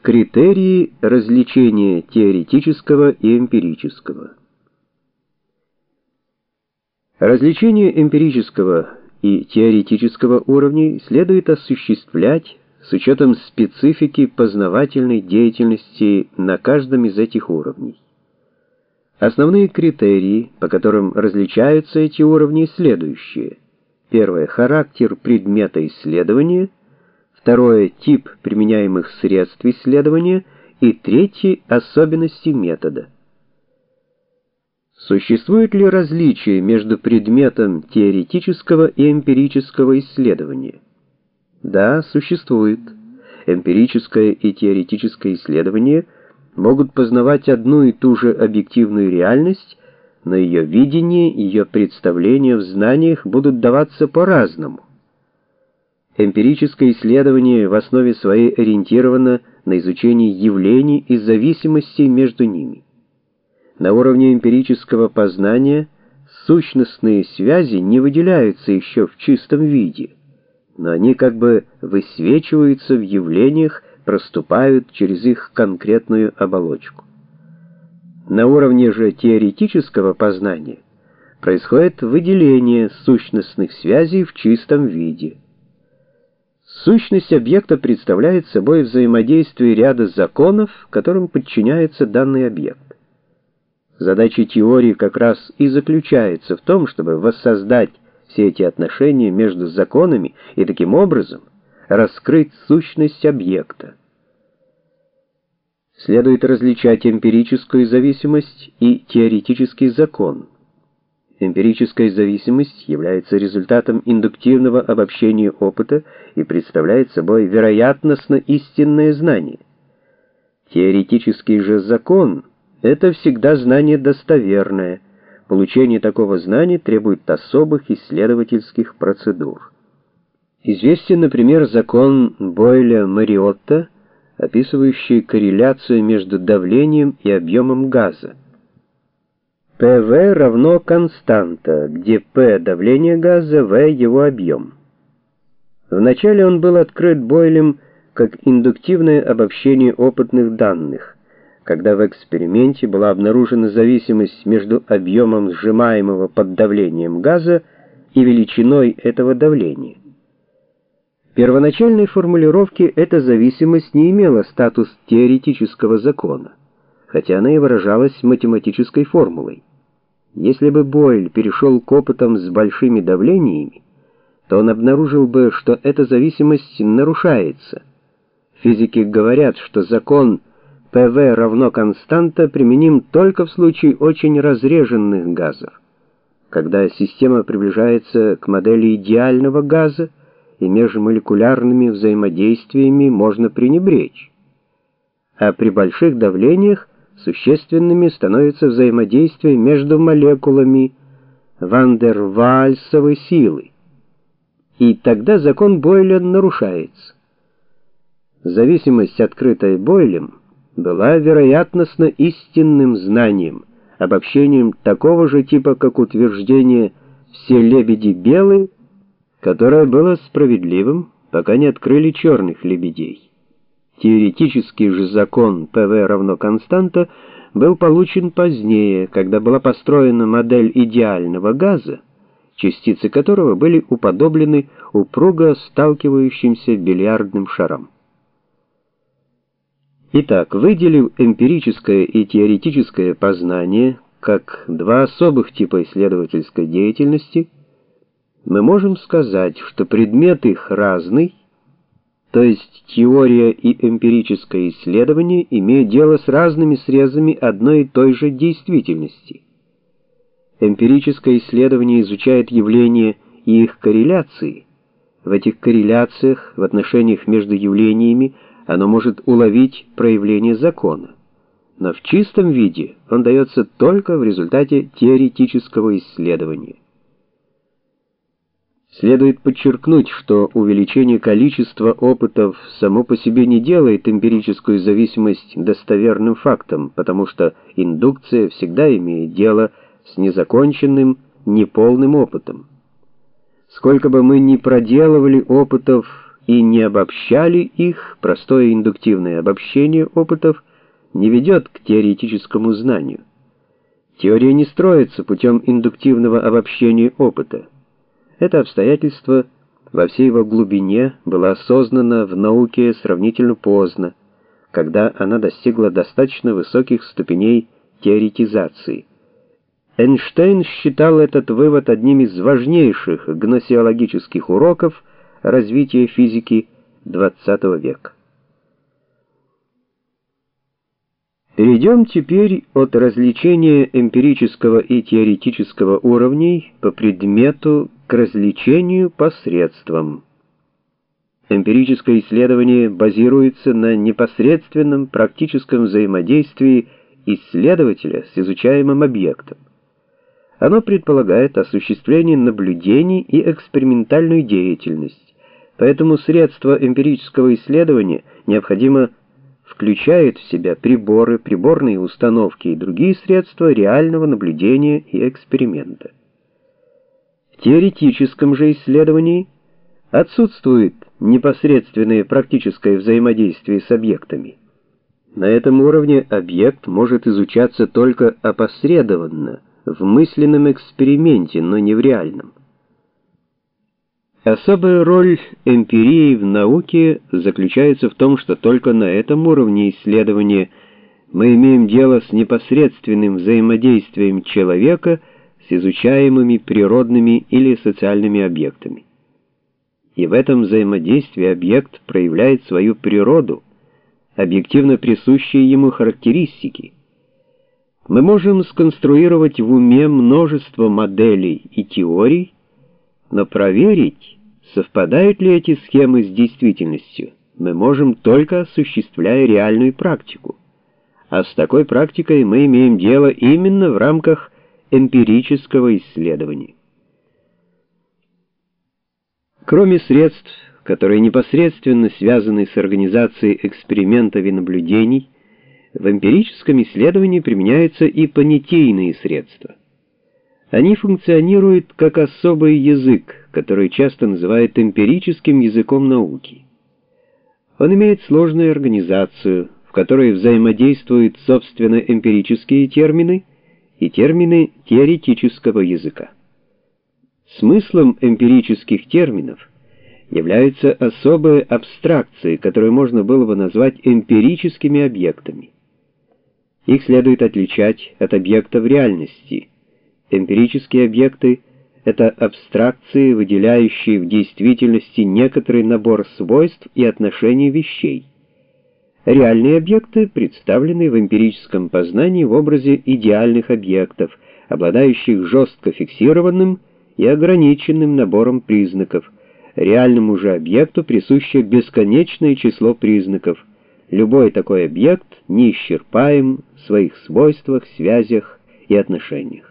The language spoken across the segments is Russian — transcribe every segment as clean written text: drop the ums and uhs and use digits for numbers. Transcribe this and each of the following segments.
Критерии различения теоретического и эмпирического. Различение эмпирического и теоретического уровней следует осуществлять с учетом специфики познавательной деятельности на каждом из этих уровней. Основные критерии, по которым различаются эти уровни, следующие. Первое — характер предмета исследования. Второе — тип применяемых средств исследования. И третье — особенности метода. Существует ли различие между предметом теоретического и эмпирического исследования? Да, существует. Эмпирическое и теоретическое исследование могут познавать одну и ту же объективную реальность, но ее видение, ее представления в знаниях будут даваться по-разному. Эмпирическое исследование в основе своей ориентировано на изучение явлений и зависимостей между ними. На уровне эмпирического познания сущностные связи не выделяются еще в чистом виде, но они как бы высвечиваются в явлениях, проступают через их конкретную оболочку. На уровне же теоретического познания происходит выделение сущностных связей в чистом виде. Сущность объекта представляет собой взаимодействие ряда законов, которым подчиняется данный объект. Задача теории как раз и заключается в том, чтобы воссоздать все эти отношения между законами и таким образом раскрыть сущность объекта. Следует различать эмпирическую зависимость и теоретический закон. Эмпирическая зависимость является результатом индуктивного обобщения опыта и представляет собой вероятностно истинное знание. Теоретический же закон — это всегда знание достоверное. Получение такого знания требует особых исследовательских процедур. Известен, например, закон Бойля-Мариотта, описывающий корреляцию между давлением и объемом газа. ПВ равно константа, где P — давление газа, В — его объем. Вначале он был открыт Бойлем как индуктивное обобщение опытных данных, когда в эксперименте была обнаружена зависимость между объемом сжимаемого под давлением газа и величиной этого давления. В первоначальной формулировке эта зависимость не имела статус теоретического закона, хотя она и выражалась математической формулой. Если бы Бойль перешел к опытам с большими давлениями, то он обнаружил бы, что эта зависимость нарушается. Физики говорят, что закон ПВ равно константа применим только в случае очень разреженных газов. Когда система приближается к модели идеального газа, и межмолекулярными взаимодействиями можно пренебречь. А при больших давлениях существенными становятся взаимодействия между молекулами ван-дер-ваальсовой силы. И тогда закон Бойля нарушается. Зависимость, открытая Бойлем, была вероятностно истинным знанием, обобщением такого же типа, как утверждение «все лебеди белые», которое было справедливым, пока не открыли черных лебедей. Теоретический же закон ПВ равно константа был получен позднее, когда была построена модель идеального газа, частицы которого были уподоблены упруго сталкивающимся бильярдным шарам. Итак, выделив эмпирическое и теоретическое познание как два особых типа исследовательской деятельности, мы можем сказать, что предмет их разный, то есть теория и эмпирическое исследование имеют дело с разными срезами одной и той же действительности. Эмпирическое исследование изучает явления и их корреляции. В этих корреляциях, в отношениях между явлениями, оно может уловить проявление закона. Но в чистом виде он дается только в результате теоретического исследования. Следует подчеркнуть, что увеличение количества опытов само по себе не делает эмпирическую зависимость достоверным фактом, потому что индукция всегда имеет дело с незаконченным, неполным опытом. Сколько бы мы ни проделывали опытов и не обобщали их, простое индуктивное обобщение опытов не ведет к теоретическому знанию. Теория не строится путем индуктивного обобщения опыта. Это обстоятельство во всей его глубине было осознано в науке сравнительно поздно, когда она достигла достаточно высоких ступеней теоретизации. Эйнштейн считал этот вывод одним из важнейших гносеологических уроков развития физики XX века. Перейдем теперь от развлечения эмпирического и теоретического уровней по предмету к развлечению посредством. Эмпирическое исследование базируется на непосредственном практическом взаимодействии исследователя с изучаемым объектом. Оно предполагает осуществление наблюдений и экспериментальную деятельность, поэтому средства эмпирического исследования необходимо включают в себя приборы, приборные установки и другие средства реального наблюдения и эксперимента. В теоретическом же исследовании отсутствует непосредственное практическое взаимодействие с объектами. На этом уровне объект может изучаться только опосредованно, в мысленном эксперименте, но не в реальном. Особая роль эмпирии в науке заключается в том, что только на этом уровне исследования мы имеем дело с непосредственным взаимодействием человека с изучаемыми природными или социальными объектами. И в этом взаимодействии объект проявляет свою природу, объективно присущие ему характеристики. Мы можем сконструировать в уме множество моделей и теорий, но проверить, совпадают ли эти схемы с действительностью, мы можем только осуществляя реальную практику. А с такой практикой мы имеем дело именно в рамках эмпирического исследования. Кроме средств, которые непосредственно связаны с организацией экспериментов и наблюдений, в эмпирическом исследовании применяются и понятийные средства. Они функционируют как особый язык, который часто называют эмпирическим языком науки. Он имеет сложную организацию, в которой взаимодействуют собственно эмпирические термины и термины теоретического языка. Смыслом эмпирических терминов являются особые абстракции, которые можно было бы назвать эмпирическими объектами. Их следует отличать от объектов реальности. Эмпирические объекты — это абстракции, выделяющие в действительности некоторый набор свойств и отношений вещей. Реальные объекты представлены в эмпирическом познании в образе идеальных объектов, обладающих жестко фиксированным и ограниченным набором признаков. Реальному же объекту присуще бесконечное число признаков. Любой такой объект неисчерпаем в своих свойствах, связях и отношениях.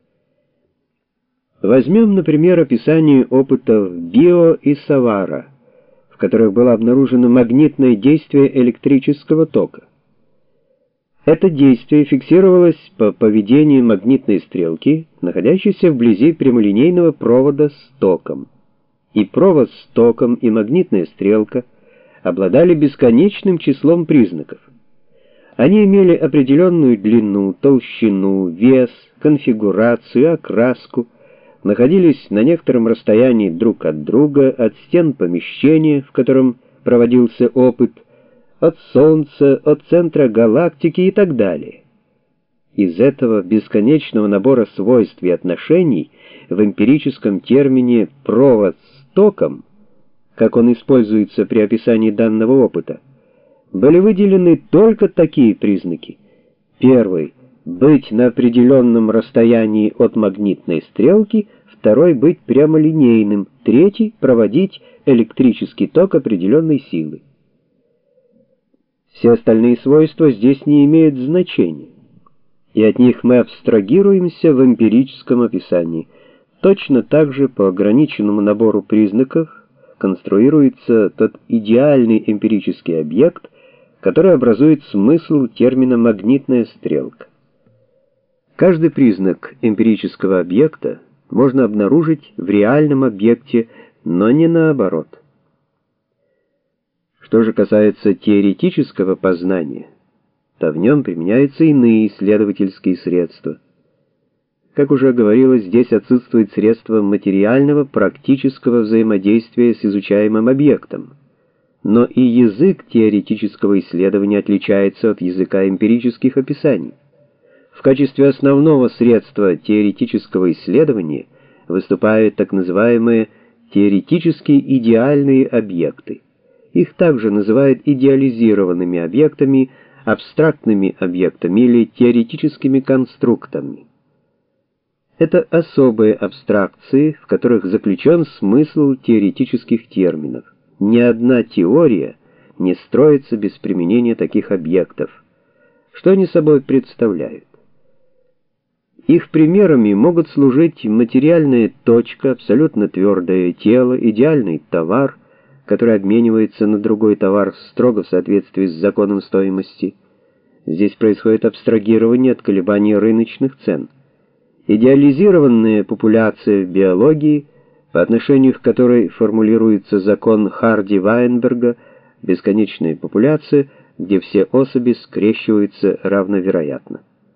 Возьмем, например, описание опытов Био и Савара, в которых было обнаружено магнитное действие электрического тока. Это действие фиксировалось по поведению магнитной стрелки, находящейся вблизи прямолинейного провода с током. И провод с током, и магнитная стрелка обладали бесконечным числом признаков. Они имели определенную длину, толщину, вес, конфигурацию, окраску, находились на некотором расстоянии друг от друга, от стен помещения, в котором проводился опыт, от Солнца, от центра галактики и так далее. Из этого бесконечного набора свойств и отношений в эмпирическом термине «провод с током», как он используется при описании данного опыта, были выделены только такие признаки. Первый — быть на определенном расстоянии от магнитной стрелки, второй — быть прямолинейным, третий — проводить электрический ток определенной силы. Все остальные свойства здесь не имеют значения, и от них мы абстрагируемся в эмпирическом описании. Точно так же по ограниченному набору признаков конструируется тот идеальный эмпирический объект, который образует смысл термина «магнитная стрелка». Каждый признак эмпирического объекта можно обнаружить в реальном объекте, но не наоборот. Что же касается теоретического познания, то в нем применяются иные исследовательские средства. Как уже говорилось, здесь отсутствует средство материального, практического взаимодействия с изучаемым объектом. Но и язык теоретического исследования отличается от языка эмпирических описаний. В качестве основного средства теоретического исследования выступают так называемые теоретически идеальные объекты. Их также называют идеализированными объектами, абстрактными объектами или теоретическими конструктами. Это особые абстракции, в которых заключен смысл теоретических терминов. Ни одна теория не строится без применения таких объектов. Что они собой представляют? Их примерами могут служить материальная точка, абсолютно твердое тело, идеальный товар, который обменивается на другой товар строго в соответствии с законом стоимости. Здесь происходит абстрагирование от колебаний рыночных цен. Идеализированная популяция в биологии, по отношению к которой формулируется закон Харди-Вайнберга, бесконечная популяция, где все особи скрещиваются равновероятно.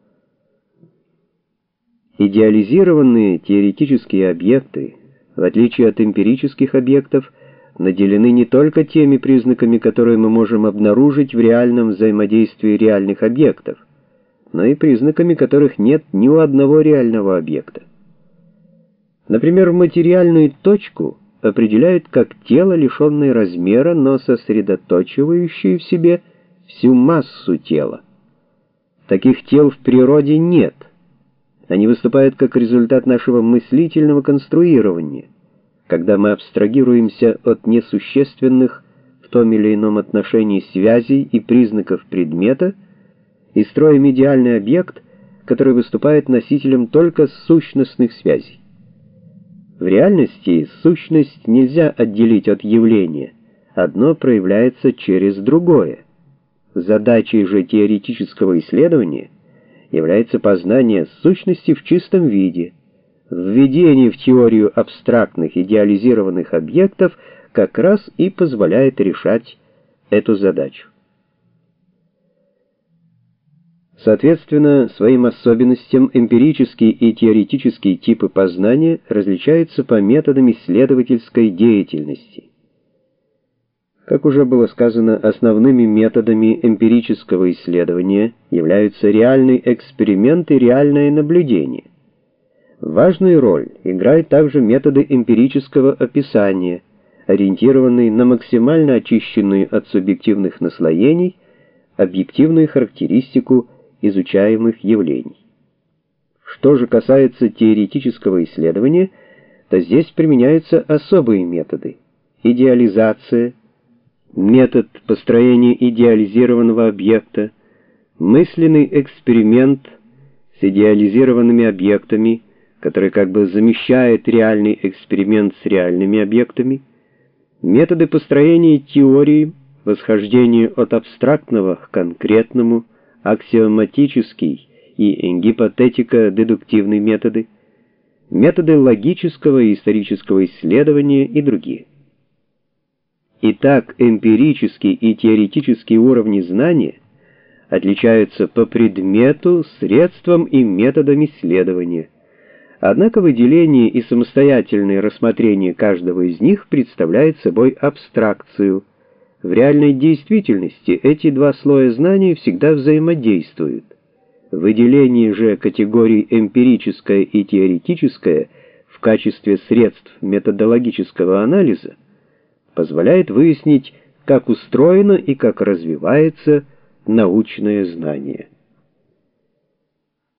Идеализированные теоретические объекты, в отличие от эмпирических объектов, наделены не только теми признаками, которые мы можем обнаружить в реальном взаимодействии реальных объектов, но и признаками, которых нет ни у одного реального объекта. Например, материальную точку определяют как тело, лишенное размера, но сосредоточивающее в себе всю массу тела. Таких тел в природе нет. Они выступают как результат нашего мыслительного конструирования, когда мы абстрагируемся от несущественных в том или ином отношении связей и признаков предмета и строим идеальный объект, который выступает носителем только сущностных связей. В реальности сущность нельзя отделить от явления, одно проявляется через другое. Задачей же теоретического исследования является познание сущности в чистом виде. Введение в теорию абстрактных идеализированных объектов как раз и позволяет решать эту задачу. Соответственно, своим особенностям эмпирические и теоретические типы познания различаются по методам исследовательской деятельности. Как уже было сказано, основными методами эмпирического исследования являются реальный эксперимент и реальное наблюдение. Важную роль играют также методы эмпирического описания, ориентированные на максимально очищенную от субъективных наслоений объективную характеристику изучаемых явлений. Что же касается теоретического исследования, то здесь применяются особые методы: идеализация, метод построения идеализированного объекта, мысленный эксперимент с идеализированными объектами, который как бы замещает реальный эксперимент с реальными объектами, методы построения теории, восхождения от абстрактного к конкретному, аксиоматический и гипотетико-дедуктивные методы, методы логического и исторического исследования и другие. Итак, эмпирические и теоретические уровни знания отличаются по предмету, средствам и методам исследования. Однако выделение и самостоятельное рассмотрение каждого из них представляет собой абстракцию. В реальной действительности эти два слоя знаний всегда взаимодействуют. Выделение же категорий эмпирическое и теоретическое в качестве средств методологического анализа позволяет выяснить, как устроено и как развивается научное знание.